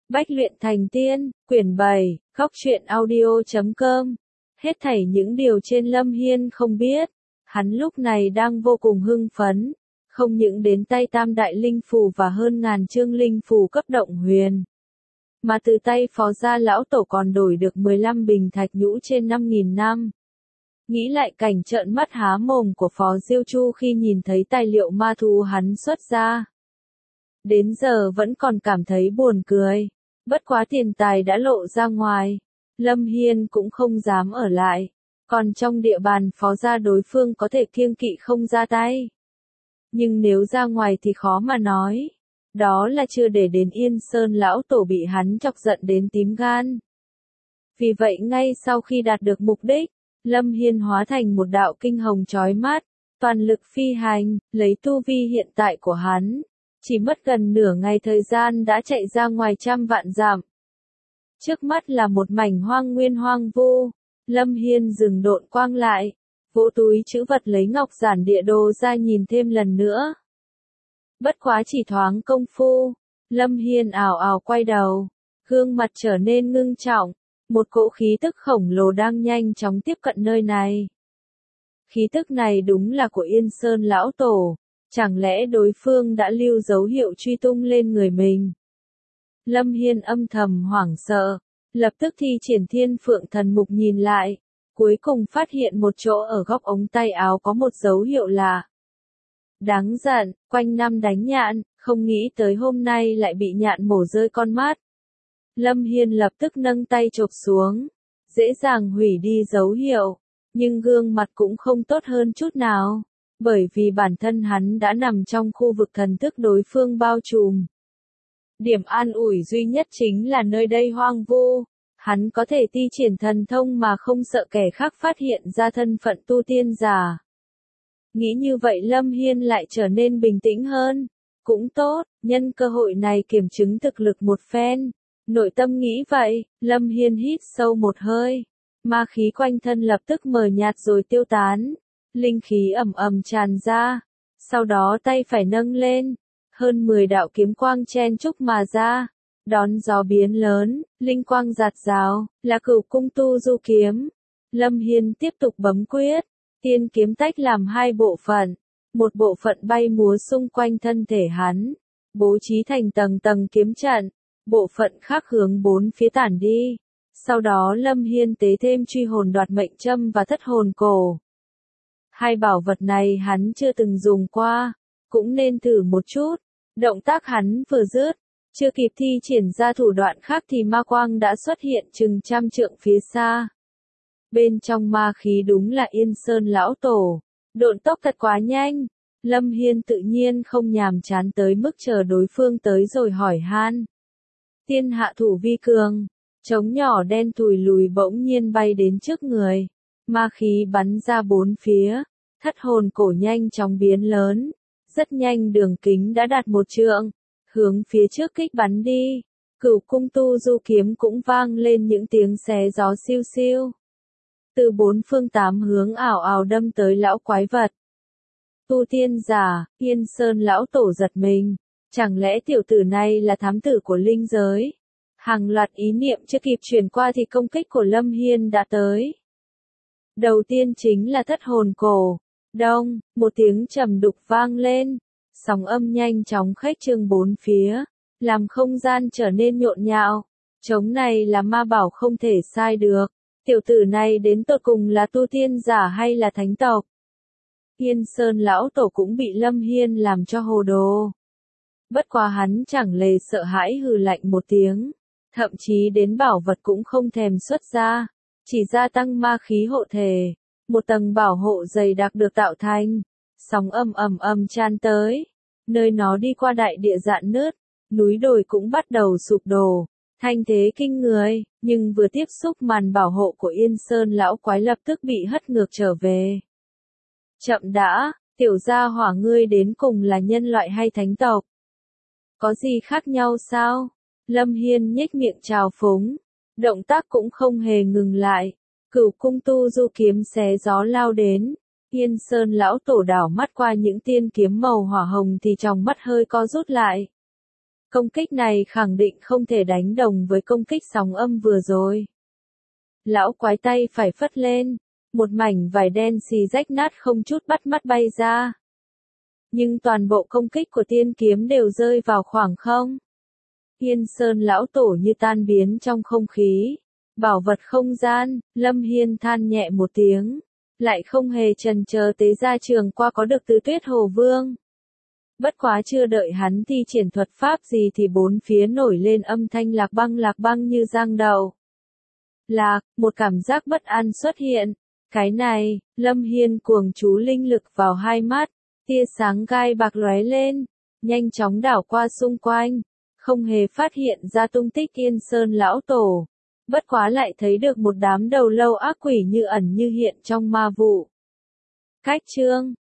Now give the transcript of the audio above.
Bách luyện thành tiên, quyển 7, Góc truyện audio.com. Hết thảy những điều trên Lâm Hiên không biết. Hắn lúc này đang vô cùng hưng phấn, không những đến tay tam đại linh phù và hơn ngàn chương linh phù cấp động huyền, mà từ tay phó gia lão tổ còn đổi được 15 bình thạch nhũ trên 5.000 năm. Nghĩ lại cảnh trợn mắt há mồm của phó Diêu Chu khi nhìn thấy tài liệu ma thú hắn xuất ra. Đến giờ vẫn còn cảm thấy buồn cười. Bất quá tiền tài đã lộ ra ngoài, Lâm Hiên cũng không dám ở lại. Còn trong địa bàn phó gia đối phương có thể kiêng kỵ không ra tay. Nhưng nếu ra ngoài thì khó mà nói. Đó là chưa để đến Yên Sơn lão tổ bị hắn chọc giận đến tím gan. Vì vậy ngay sau khi đạt được mục đích, Lâm Hiên hóa thành một đạo kinh hồng chói mắt, toàn lực phi hành, lấy tu vi hiện tại của hắn. Chỉ mất gần nửa ngày thời gian đã chạy ra ngoài trăm vạn dặm. Trước mắt là một mảnh hoang nguyên hoang vu. Lâm Hiên dừng độn quang lại, vỗ túi trữ vật lấy ngọc giản địa đồ ra nhìn thêm lần nữa. Bất quá chỉ thoáng công phu, Lâm Hiên ảo ảo quay đầu, gương mặt trở nên ngưng trọng, một cỗ khí tức khổng lồ đang nhanh chóng tiếp cận nơi này. Khí tức này đúng là của Yên Sơn lão tổ. Chẳng lẽ đối phương đã lưu dấu hiệu truy tung lên người mình? Lâm Hiên âm thầm hoảng sợ, lập tức thi triển Thiên Phượng Thần Mục nhìn lại, cuối cùng phát hiện một chỗ ở góc ống tay áo có một dấu hiệu lạ. Đáng giận, quanh năm đánh nhạn, không nghĩ tới hôm nay lại bị nhạn mổ rơi con mắt. Lâm Hiên lập tức nâng tay chộp xuống, dễ dàng hủy đi dấu hiệu, nhưng gương mặt cũng không tốt hơn chút nào. Bởi vì bản thân hắn đã nằm trong khu vực thần thức đối phương bao trùm. Điểm an ủi duy nhất chính là nơi đây hoang vu, hắn có thể thi triển thần thông mà không sợ kẻ khác phát hiện ra thân phận tu tiên giả. Nghĩ như vậy Lâm Hiên lại trở nên bình tĩnh hơn. Cũng tốt, nhân cơ hội này kiểm chứng thực lực một phen. Nội tâm nghĩ vậy, Lâm Hiên hít sâu một hơi. Ma khí quanh thân lập tức mờ nhạt rồi tiêu tán. Linh khí ầm ầm tràn ra, sau đó tay phải nâng lên, hơn 10 đạo kiếm quang chen chúc mà ra, đón gió biến lớn, linh quang rạt rào, là Cửu Cung Tu Du kiếm. Lâm Hiên tiếp tục bấm quyết, tiên kiếm tách làm hai bộ phận, một bộ phận bay múa xung quanh thân thể hắn, bố trí thành tầng tầng kiếm trận, bộ phận khác hướng bốn phía tản đi. Sau đó Lâm Hiên tế thêm truy hồn đoạt mệnh châm và thất hồn cổ. Hai bảo vật này hắn chưa từng dùng qua, cũng nên thử một chút. Động tác hắn vừa dứt, chưa kịp thi triển ra thủ đoạn khác thì ma quang đã xuất hiện chừng trăm trượng phía xa. Bên trong ma khí đúng là Yên Sơn lão tổ, độn tốc thật quá nhanh. Lâm Hiên tự nhiên không nhàm chán tới mức chờ đối phương tới rồi hỏi han. Tiên hạ thủ vi cường, trống nhỏ đen thùi lùi bỗng nhiên bay đến trước người. Ma khí bắn ra bốn phía, thất hồn cổ nhanh chóng biến lớn, rất nhanh đường kính đã đạt 1 trượng, hướng phía trước kích bắn đi. Cửu Cung Tu Du kiếm cũng vang lên những tiếng xé gió siêu siêu. Từ bốn phương tám hướng ảo ảo đâm tới lão quái vật. Tu tiên giả, Yên Sơn lão tổ giật mình, chẳng lẽ tiểu tử này là thám tử của linh giới? Hàng loạt ý niệm chưa kịp truyền qua thì công kích của Lâm Hiên đã tới. Đầu tiên chính là thất hồn cổ. Đông, một tiếng trầm đục vang lên, sóng âm nhanh chóng khuếch trương bốn phía, làm không gian trở nên nhộn nhạo. Trống này là ma bảo không thể sai được. Tiểu tử này đến tột cùng là tu tiên giả hay là thánh tộc? Yên Sơn lão tổ cũng bị Lâm Hiên làm cho hồ đồ. Bất quá hắn chẳng lề sợ hãi hừ lạnh một tiếng, thậm chí đến bảo vật cũng không thèm xuất ra, chỉ gia tăng ma khí hộ thể. Một tầng bảo hộ dày đặc được tạo thành, sóng âm ầm ầm tràn tới, nơi nó đi qua đại địa rạn nứt, núi đồi cũng bắt đầu sụp đổ, thanh thế kinh người, nhưng vừa tiếp xúc màn bảo hộ của Yên Sơn lão quái lập tức bị hất ngược trở về. Chậm đã, tiểu gia hỏa ngươi đến cùng là nhân loại hay thánh tộc? Có gì khác nhau sao? Lâm Hiên nhếch miệng trào phúng, động tác cũng không hề ngừng lại. Cửu Cung Tu Du kiếm xé gió lao đến, Yên Sơn lão tổ đảo mắt qua những tiên kiếm màu hỏa hồng thì trong mắt hơi co rút lại. Công kích này khẳng định không thể đánh đồng với công kích sóng âm vừa rồi. Lão quái tay phải phất lên, một mảnh vải đen xì rách nát không chút bắt mắt bay ra. Nhưng toàn bộ công kích của tiên kiếm đều rơi vào khoảng không. Yên Sơn lão tổ như tan biến trong không khí. Bảo vật không gian, Lâm Hiên than nhẹ một tiếng. Lại không hề chần chờ tế ra trường qua có được Tứ Tuyết Hồ Vương. Bất quá chưa đợi hắn thi triển thuật pháp gì thì bốn phía nổi lên âm thanh lạc băng như giang đầu. Lạc, một cảm giác bất an xuất hiện. Cái này, Lâm Hiên cuồng chú linh lực vào hai mắt, tia sáng gai bạc lóe lên, nhanh chóng đảo qua xung quanh, không hề phát hiện ra tung tích Yên Sơn lão tổ. Bất quá lại thấy được một đám đầu lâu ác quỷ như ẩn như hiện trong ma vụ. Cách chương